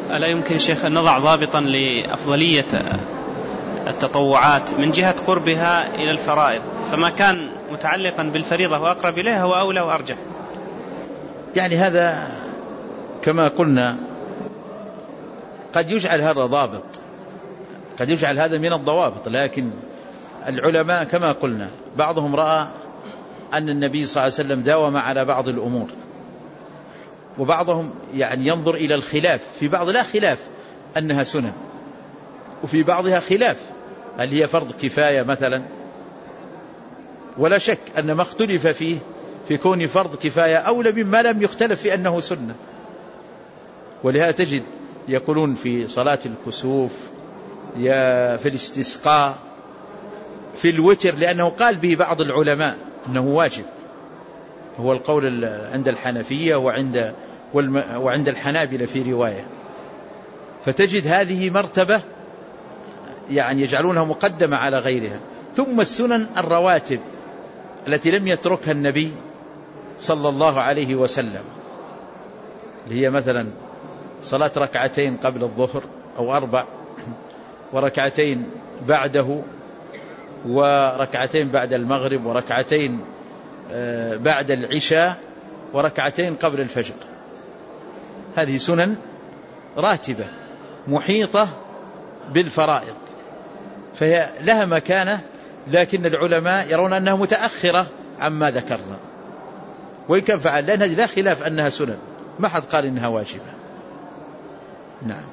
ألا يمكن شيخ أن نضع ضابطا لأفضلية التطوعات من جهة قربها إلى الفرائض، فما كان متعلقا بالفريضة وأقرب إليها هو أولى وأرجح؟ يعني هذا كما قلنا قد يجعل هذا ضابط، قد يجعل هذا من الضوابط، لكن العلماء كما قلنا بعضهم رأى أن النبي صلى الله عليه وسلم داوم على بعض الأمور، وبعضهم يعني ينظر إلى الخلاف، في بعض لا خلاف أنها سنن، وفي بعضها خلاف هل هي فرض كفاية مثلا، ولا شك أن ما اختلف فيه في كون فرض كفاية أولى مما لم يختلف في أنه سنة. ولهذا تجد يقولون في صلاة الكسوف، في الاستسقاء، في الوتر، لأنه قال به بعض العلماء أنه واجب، هو القول عند الحنفية وعند الحنابلة في رواية. فتجد هذه مرتبة يعني يجعلونها مقدمة على غيرها. ثم السنن الرواتب التي لم يتركها النبي صلى الله عليه وسلم، اللي هي مثلا صلاة ركعتين قبل الظهر أو 4، وركعتين بعده، وركعتين بعد المغرب، وركعتين بعد العشاء، وركعتين قبل الفجر. هذه سنن راتبة محيطة بالفرائض، فهي لها مكانة، لكن العلماء يرون أنها متأخرة عما ذكرنا، وإن كان فعل، لأن هذه لا خلاف أنها سنن، ما حد قال إنها واجبة. نعم.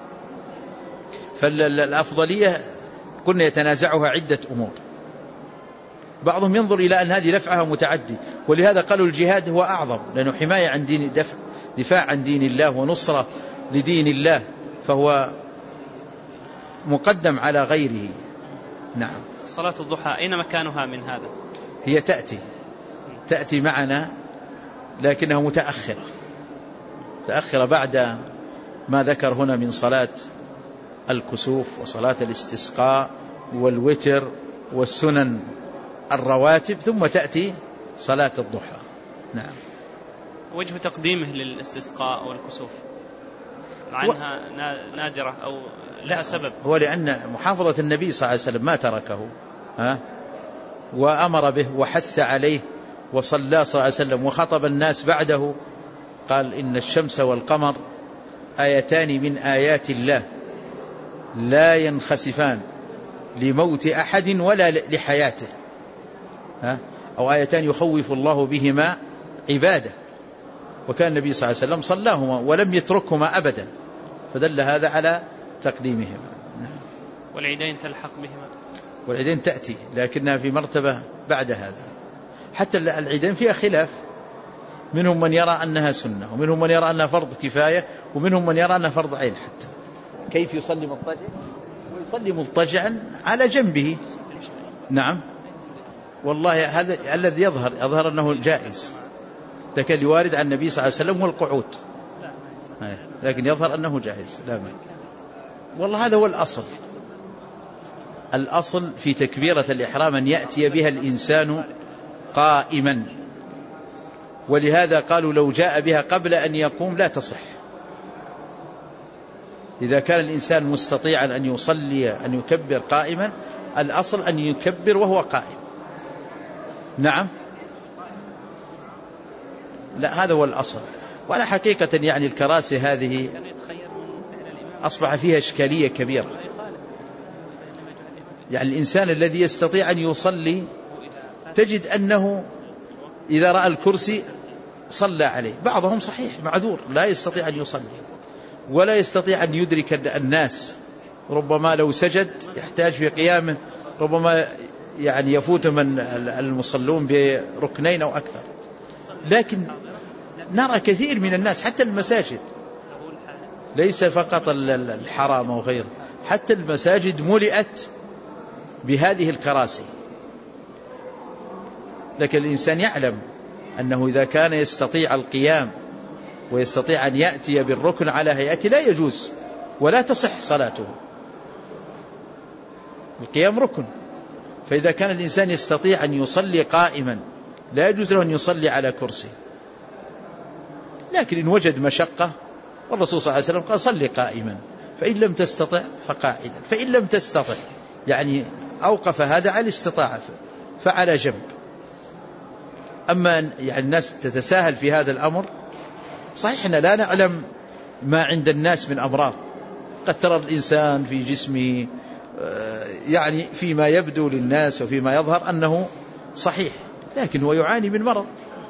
فالأفضلية قلنا يتنازعها عدة أمور، بعضهم ينظر إلى أن هذه نفعها متعدي، ولهذا قالوا الجهاد هو أعظم، لأنه حماية عن دين، دفاع عن دين الله ونصرة لدين الله، فهو مقدم على غيره. نعم. صلاة الضحى أين مكانها من هذا؟ هي تأتي معنا، لكنها متأخرة بعد ما ذكر هنا من صلاة الكسوف وصلاة الاستسقاء والوتر والسنن الرواتب، ثم تأتي صلاة الضحى. نعم. وجه تقديمه للاستسقاء والكسوف مع أنها نادرة أو لها سبب؟ هو لأن محافظة النبي صلى الله عليه وسلم ما تركه، وأمر به وحث عليه، وصلى صلى الله عليه وسلم وخطب الناس بعده، قال إن الشمس والقمر آيتان من آيات الله لا ينخسفان لموت أحد ولا لحياته، أو آيتان يخوف الله بهما عباده، وكان النبي صلى الله عليه وسلم صلاهما ولم يتركهما أبدا، فدل هذا على تقديمهما. والعيدين تلحق بهما؟ والعيدين تأتي، لكنها في مرتبة بعد هذا. حتى العيدين فيها خلاف، منهم من يرى أنها سنة، ومنهم من يرى أنها فرض كفاية، ومنهم من يرى أنها فرض عين. حتى كيف يصلي مضطجعا؟ ويصلي مضطجعا على جنبه. نعم. والله هذا الذي يظهر أنه جائز، لكن الوارد عن النبي صلى الله عليه وسلم والقعود، لكن يظهر أنه جائز لا مانع. والله هذا هو الأصل في تكبيرة الإحرام أن يأتي بها الإنسان قائما، ولهذا قالوا لو جاء بها قبل أن يقوم لا تصح. إذا كان الإنسان مستطيعا أن يصلي أن يكبر قائما، الأصل أن يكبر وهو قائم. نعم. لا، هذا هو الأصل. وعلى حقيقة يعني الكراسي هذه أصبح فيها إشكالية كبيرة. يعني الإنسان الذي يستطيع أن يصلي تجد أنه إذا رأى الكرسي صلى عليه. بعضهم صحيح معذور لا يستطيع أن يصلي ولا يستطيع أن يدرك الناس، ربما لو سجد يحتاج في قيامه، ربما يعني يفوت من المصلون بركنين أو أكثر. لكن نرى كثير من الناس حتى المساجد، ليس فقط الحرام وغيره، حتى المساجد ملئت بهذه الكراسي. لكن الإنسان يعلم أنه إذا كان يستطيع القيام ويستطيع أن يأتي بالركن على هيئته لا يجوز ولا تصح صلاته. القيام ركن، فإذا كان الإنسان يستطيع أن يصلي قائما لا يجوز له أن يصلي على كرسي. لكن إن وجد مشقة والرسول صلى الله عليه وسلم قال صل قائما، فإن لم تستطع فقاعدا، فإن لم تستطع يعني أوقف هذا على الاستطاعة فعلى جنب. أما يعني الناس تتساهل في هذا الأمر، صحيح إحنا لا نعلم ما عند الناس من أمراض، قد ترى الإنسان في جسمه يعني فيما يبدو للناس وفيما يظهر أنه صحيح، لكن هو يعاني من مرض،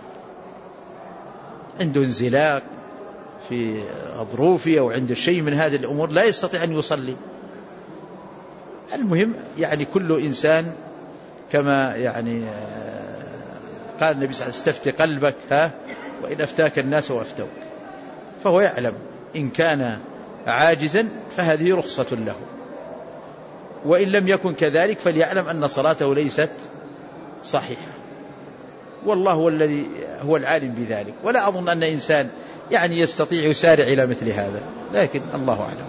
عنده انزلاق في أظروفه أو عنده شيء من هذه الأمور لا يستطيع أن يصلي. المهم يعني كل إنسان كما يعني قال النبي صلى الله عليه وسلم استفتي قلبك وإن أفتاك الناس وأفتوك، فهو يعلم إن كان عاجزا فهذه رخصة له، وإن لم يكن كذلك فليعلم أن صلاته ليست صحيحة، والله هو الذي هو العالم بذلك. ولا أظن أن إنسان يعني يستطيع يسارع إلى مثل هذا، لكن الله أعلم.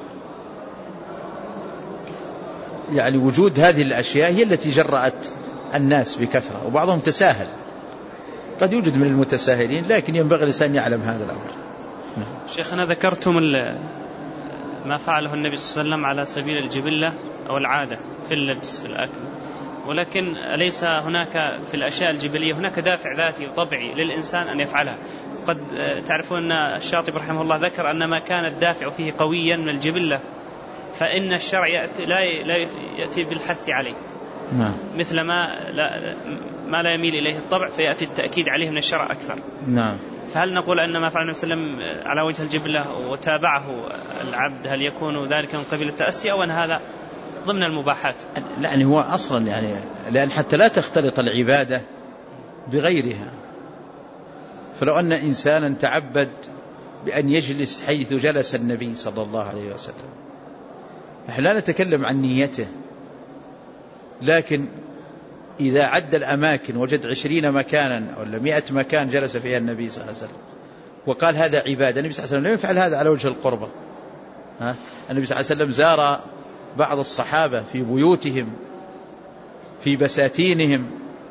يعني وجود هذه الأشياء هي التي جرأت الناس بكثرة، وبعضهم تساهل، قد يوجد من المتساهلين، لكن ينبغي الإنسان يعلم هذا الأمر. شيخنا ذكرتم ما فعله النبي صلى الله عليه وسلم على سبيل الجبلة أو العادة في اللبس في الأكل، ولكن أليس هناك في الأشياء الجبلية هناك دافع ذاتي وطبيعي للإنسان أن يفعلها؟ قد تعرفون أن الشاطبي رحمه الله ذكر أن ما كان الدافع فيه قويا من الجبلة فإن الشرع لا يأتي بالحث عليه، مثل ما لا يميل إليه الطبع فيأتي التأكيد عليه من الشرع أكثر. نعم. فهل نقول أن ما فعل النبي صلى الله عليه وسلم على وجه الجبلة وتابعه العبد هل يكون ذلك من قبيل التأسي أو أن هذا ضمن المباحات؟ لأن هو أصلا يعني لأن حتى لا تختلط العبادة بغيرها، فلو أن إنسانا تعبد بأن يجلس حيث جلس النبي صلى الله عليه وسلم، نحن لا نتكلم عن نيته، لكن إذا عد الأماكن وجد 20 مكانا أو 100 مكان جلس فيها النبي صلى الله عليه وسلم وقال هذا عبادة، النبي صلى الله عليه وسلم لم يفعل هذا على وجه القربة. النبي صلى الله عليه وسلم زار بعض الصحابة في بيوتهم في بساتينهم،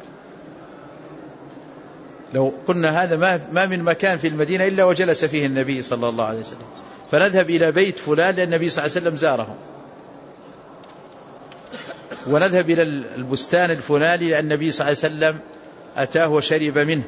لو قلنا هذا ما من مكان في المدينة إلا وجلس فيه النبي صلى الله عليه وسلم، فنذهب إلى بيت فلان لأن النبي صلى الله عليه وسلم زاره، ونذهب إلى البستان الفلاني لأن النبي صلى الله عليه وسلم أتاه وشرب منه.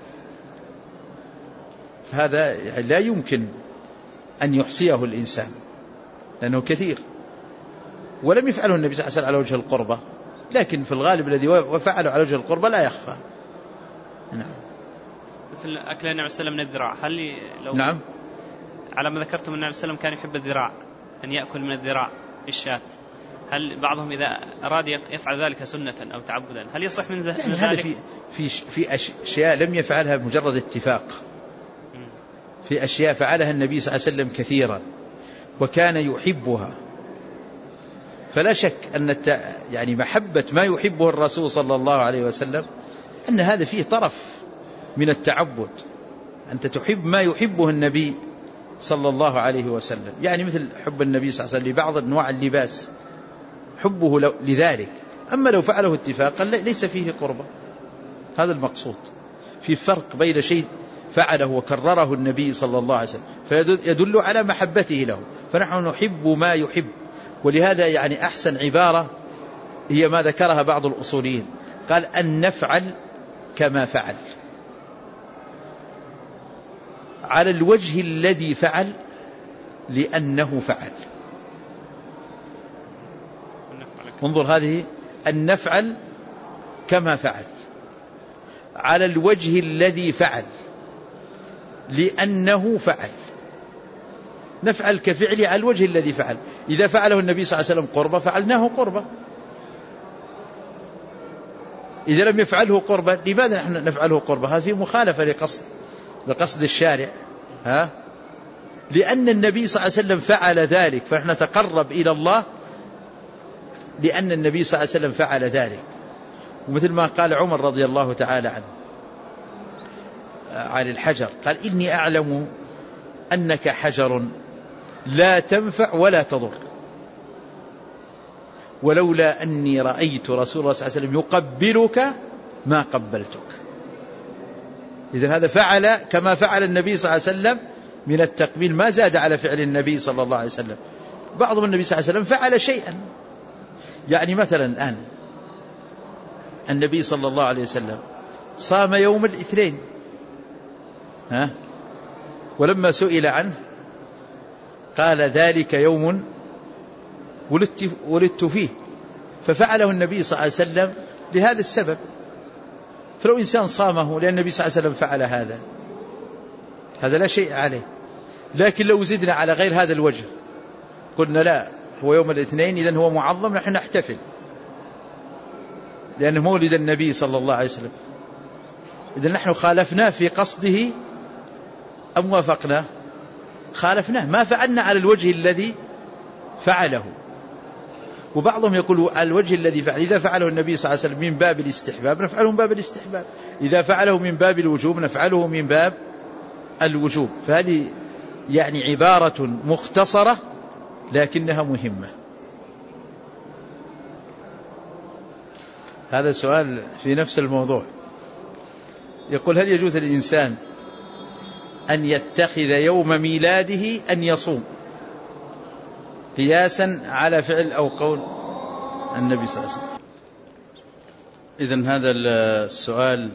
هذا لا يمكن أن يحصيه الإنسان لأنه كثير، ولم يفعله النبي صلى الله عليه وسلم على وجه القربة، لكن في الغالب الذي وفعله على وجه القربة لا يخفى. نعم. مثل أكل النبي صلى الله عليه وسلم من الذراع، هل لو نعم على ما ذكرتم النبي صلى الله عليه وسلم كان يحب الذراع أن يأكل من الذراع في الشاة، هل بعضهم إذا أراد يفعل ذلك سنة أو تعبدا هل يصح من ذلك؟ يعني هذا في أشياء لم يفعلها مجرد اتفاق، في أشياء فعلها النبي صلى الله عليه وسلم كثيرا وكان يحبها، فلا شك أن يعني محبة ما يحبه الرسول صلى الله عليه وسلم أن هذا فيه طرف من التعبد، أنت تحب ما يحبه النبي صلى الله عليه وسلم، يعني مثل حب النبي صلى الله عليه وسلم لبعض أنواع اللباس حبه لذلك. أما لو فعله اتفاقا ليس فيه قربة، هذا المقصود. في فرق بين شيء فعله وكرره النبي صلى الله عليه وسلم فيدل على محبته له، فنحن نحب ما يحب، ولهذا يعني أحسن عبارة هي ما ذكرها بعض الأصوليين، قال أن نفعل كما فعل على الوجه الذي فعل لأنه فعل. انظر هذه، أن نفعل كما فعل على الوجه الذي فعل لأنه فعل، نفعل كفعله على الوجه الذي فعل. إذا فعله النبي صلى الله عليه وسلم قربة فعلناه قربة، إذا لم يفعله قربة لماذا نحن نفعله قربة؟ هذا في مخالفة لقصد الشارع، لأن النبي صلى الله عليه وسلم فعل ذلك فنحن نتقرب إلى الله لأن النبي صلى الله عليه وسلم فعل ذلك. ومثل ما قال عمر رضي الله تعالى عنه عن الحجر، قال إني أعلم أنك حجر لا تنفع ولا تضر، ولولا أني رأيت رسول الله صلى الله عليه وسلم يقبلك ما قبلتك. إذن هذا فعل كما فعل النبي صلى الله عليه وسلم من التقبيل ما زاد على فعل النبي صلى الله عليه وسلم. بعضهم النبي صلى الله عليه وسلم فعل شيئا، يعني مثلا الآن النبي صلى الله عليه وسلم صام يوم الاثنين، ولما سئل عنه قال ذلك يوم ولدت فيه، ففعله النبي صلى الله عليه وسلم لهذا السبب. فلو إنسان صامه لأن النبي صلى الله عليه وسلم فعل هذا لا شيء عليه. لكن لو زدنا على غير هذا الوجه قلنا لا، هو يوم الاثنين إذن هو معظم، نحن نحتفل لأنه مولد النبي صلى الله عليه وسلم، إذن نحن خالفناه في قصده أم وافقناه؟ خالفناه، ما فعلنا على الوجه الذي فعله. وبعضهم يقول على الوجه الذي فعل، إذا فعله النبي صلى الله عليه وسلم من باب الاستحباب نفعله من باب الاستحباب، إذا فعله من باب الوجوب نفعله من باب الوجوب. فهذه يعني عبارة مختصرة لكنها مهمة. هذا سؤال في نفس الموضوع، يقول هل يجوز للإنسان أن يتخذ يوم ميلاده أن يصوم قياسا على فعل أو قول النبي صلى الله عليه وسلم؟ إذن هذا السؤال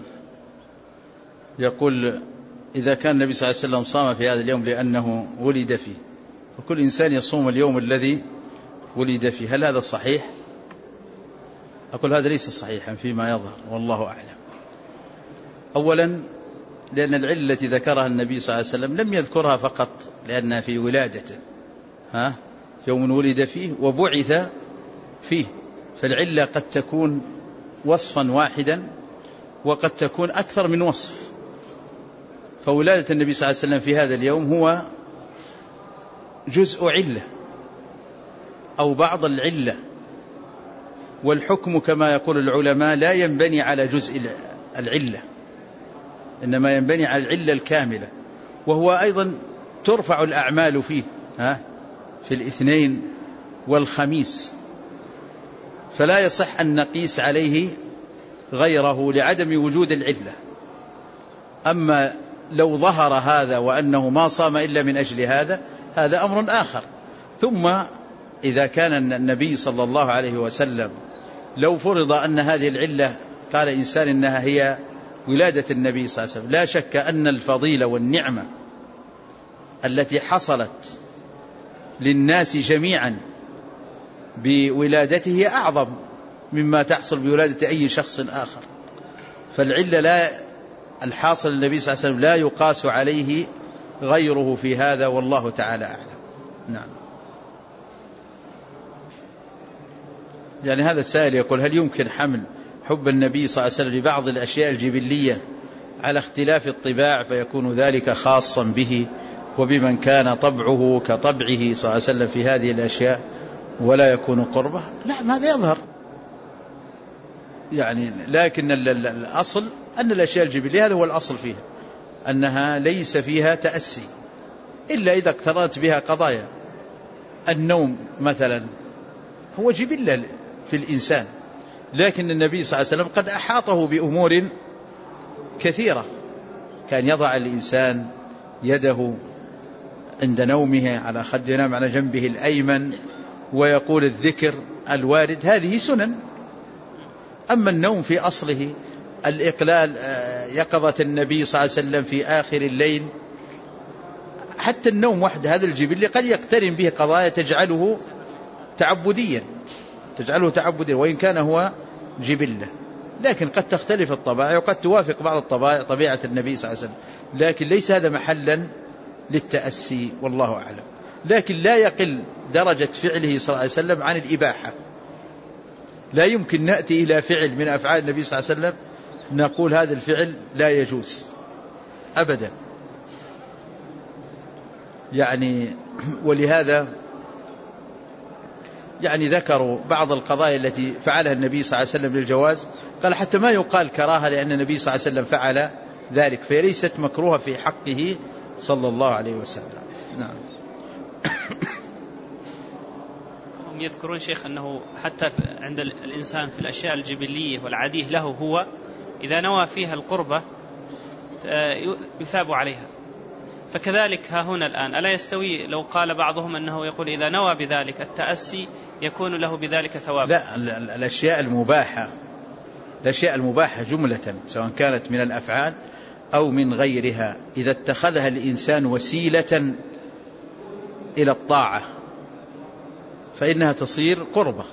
يقول إذا كان النبي صلى الله عليه وسلم صام في هذا اليوم لأنه ولد فيه، وكل إنسان يصوم اليوم الذي ولد فيه، هل هذا صحيح؟ أقول هذا ليس صحيحا فيما يظهر والله أعلم. أولا لأن العلة التي ذكرها النبي صلى الله عليه وسلم لم يذكرها فقط لأنها في ولادته، يوم ولد فيه وبعث فيه، فالعلة قد تكون وصفا واحدا وقد تكون أكثر من وصف. فولادة النبي صلى الله عليه وسلم في هذا اليوم هو جزء علة أو بعض العلة، والحكم كما يقول العلماء لا ينبني على جزء العلة، إنما ينبني على العلة الكاملة. وهو أيضا ترفع الأعمال فيه في الاثنين والخميس، فلا يصح أن نقيس عليه غيره لعدم وجود العلة. أما لو ظهر هذا وأنه ما صام إلا من أجل هذا أمر آخر. ثم إذا كان النبي صلى الله عليه وسلم لو فرض أن هذه العلة قال إنسان إنها هي ولادة النبي صلى الله عليه وسلم، لا شك أن الفضيلة والنعمة التي حصلت للناس جميعا بولادته أعظم مما تحصل بولادة أي شخص آخر. فالعلة الحاصل للنبي صلى الله عليه وسلم لا يقاس عليه غيره في هذا، والله تعالى أعلم. نعم. يعني هذا السائل يقول هل يمكن حمل حب النبي صلى الله عليه وسلم لبعض الأشياء الجبلية على اختلاف الطباع فيكون ذلك خاصا به وبمن كان طبعه كطبعه صلى الله عليه وسلم في هذه الأشياء ولا يكون قربه؟ نعم هذا يظهر يعني، لكن الأصل أن الأشياء الجبلية هذا هو الأصل فيها، أنها ليس فيها تأسي إلا إذا اقترنت بها قضايا. النوم مثلا هو جبلة في الإنسان، لكن النبي صلى الله عليه وسلم قد أحاطه بأمور كثيرة، كان يضع الإنسان يده عند نومه على خد ينام على جنبه الأيمن ويقول الذكر الوارد، هذه سنن. أما النوم في أصله الإقلال، يقظة النبي صلى الله عليه وسلم في آخر الليل، حتى النوم وحده هذا الجبل قد يقترن به قضايا تجعله تعبديا وإن كان هو جبلة، لكن قد تختلف الطبائع وقد توافق بعض الطبائع طبيعة النبي صلى الله عليه وسلم، لكن ليس هذا محلا للتأسي والله أعلم. لكن لا يقل درجة فعله صلى الله عليه وسلم عن الإباحة، لا يمكن نأتي إلى فعل من أفعال النبي صلى الله عليه وسلم نقول هذا الفعل لا يجوز أبدا يعني. ولهذا يعني ذكروا بعض القضايا التي فعلها النبي صلى الله عليه وسلم للجواز، قال حتى ما يقال كراهة لأن النبي صلى الله عليه وسلم فعل ذلك، فليست مكروهة في حقه صلى الله عليه وسلم. نعم. هم يذكرون شيخ أنه حتى عند الإنسان في الأشياء الجبلية والعادية له هو إذا نوى فيها القربة يثاب عليها، فكذلك ها هنا الآن ألا يستوي لو قال بعضهم أنه يقول إذا نوى بذلك التأسي يكون له بذلك ثواب؟ لا، الأشياء المباحة جملة سواء كانت من الأفعال أو من غيرها إذا اتخذها الإنسان وسيلة إلى الطاعة فإنها تصير قربة،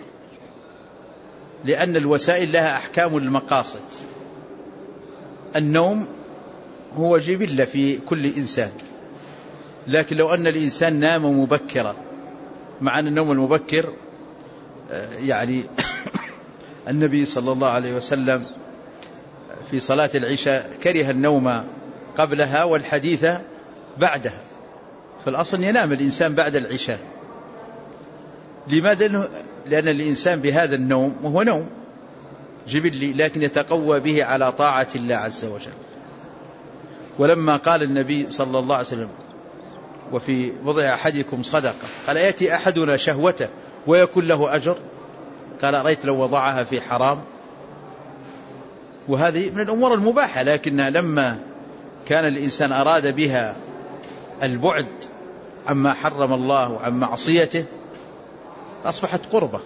لأن الوسائل لها أحكام المقاصد. النوم هو جبلة في كل إنسان، لكن لو أن الإنسان نام مبكرا، مع أن النوم المبكر يعني النبي صلى الله عليه وسلم في صلاة العشاء كره النوم قبلها والحديث بعدها، فالأصل ينام الإنسان بعد العشاء. لماذا؟ لأن الإنسان بهذا النوم وهو نوم جبلي لكن يتقوى به على طاعة الله عز وجل. ولما قال النبي صلى الله عليه وسلم وفي وضع أحدكم صدقة، قال يأتي أحدنا شهوته ويكون له أجر، قال أرأيت لو وضعها في حرام. وهذه من الأمور المباحة، لكن لما كان الإنسان أراد بها البعد عما حرم الله وعن معصيته أصبحت قربة.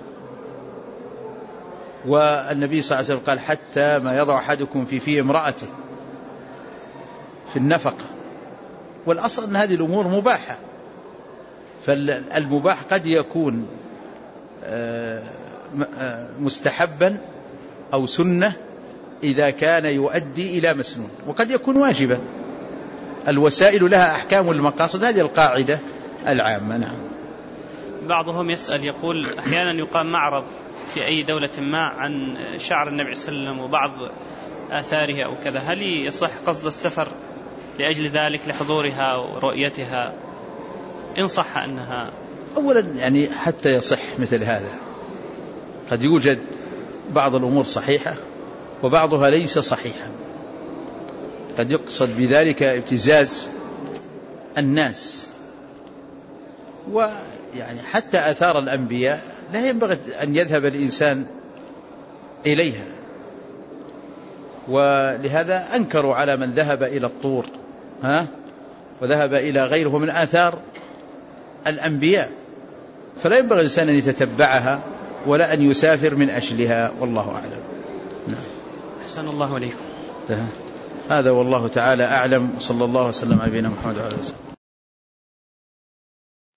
والنبي صلى الله عليه وسلم قال حتى ما يضع أحدكم في امرأته في النفقة. والأصل أن هذه الأمور مباحة، فالمباح قد يكون مستحبا أو سنة إذا كان يؤدي إلى مسنون، وقد يكون واجبا. الوسائل لها أحكام المقاصد، هذه القاعدة العامة. نعم. بعضهم يسأل يقول أحيانا يقام معرض في أي دولة ما عن شعر النبي صلى الله عليه وسلم وبعض آثاره أو كذا، هل يصح قصد السفر لأجل ذلك لحضورها ورؤيتها إن صح أنها؟ أولا يعني حتى يصح مثل هذا قد يوجد بعض الأمور صحيحة وبعضها ليس صحيحا، قد يقصد بذلك ابتزاز الناس. ويعني حتى آثار الأنبياء لا ينبغي أن يذهب الإنسان إليها، ولهذا أنكروا على من ذهب إلى الطور وذهب إلى غيره من آثار الأنبياء، فلا ينبغي الإنسان أن يتتبعها ولا أن يسافر من أجلها، والله أعلم. أحسن الله عليكم. هذا والله تعالى أعلم، وصلى الله وسلم على نبينا محمد وعلى آله وسلم.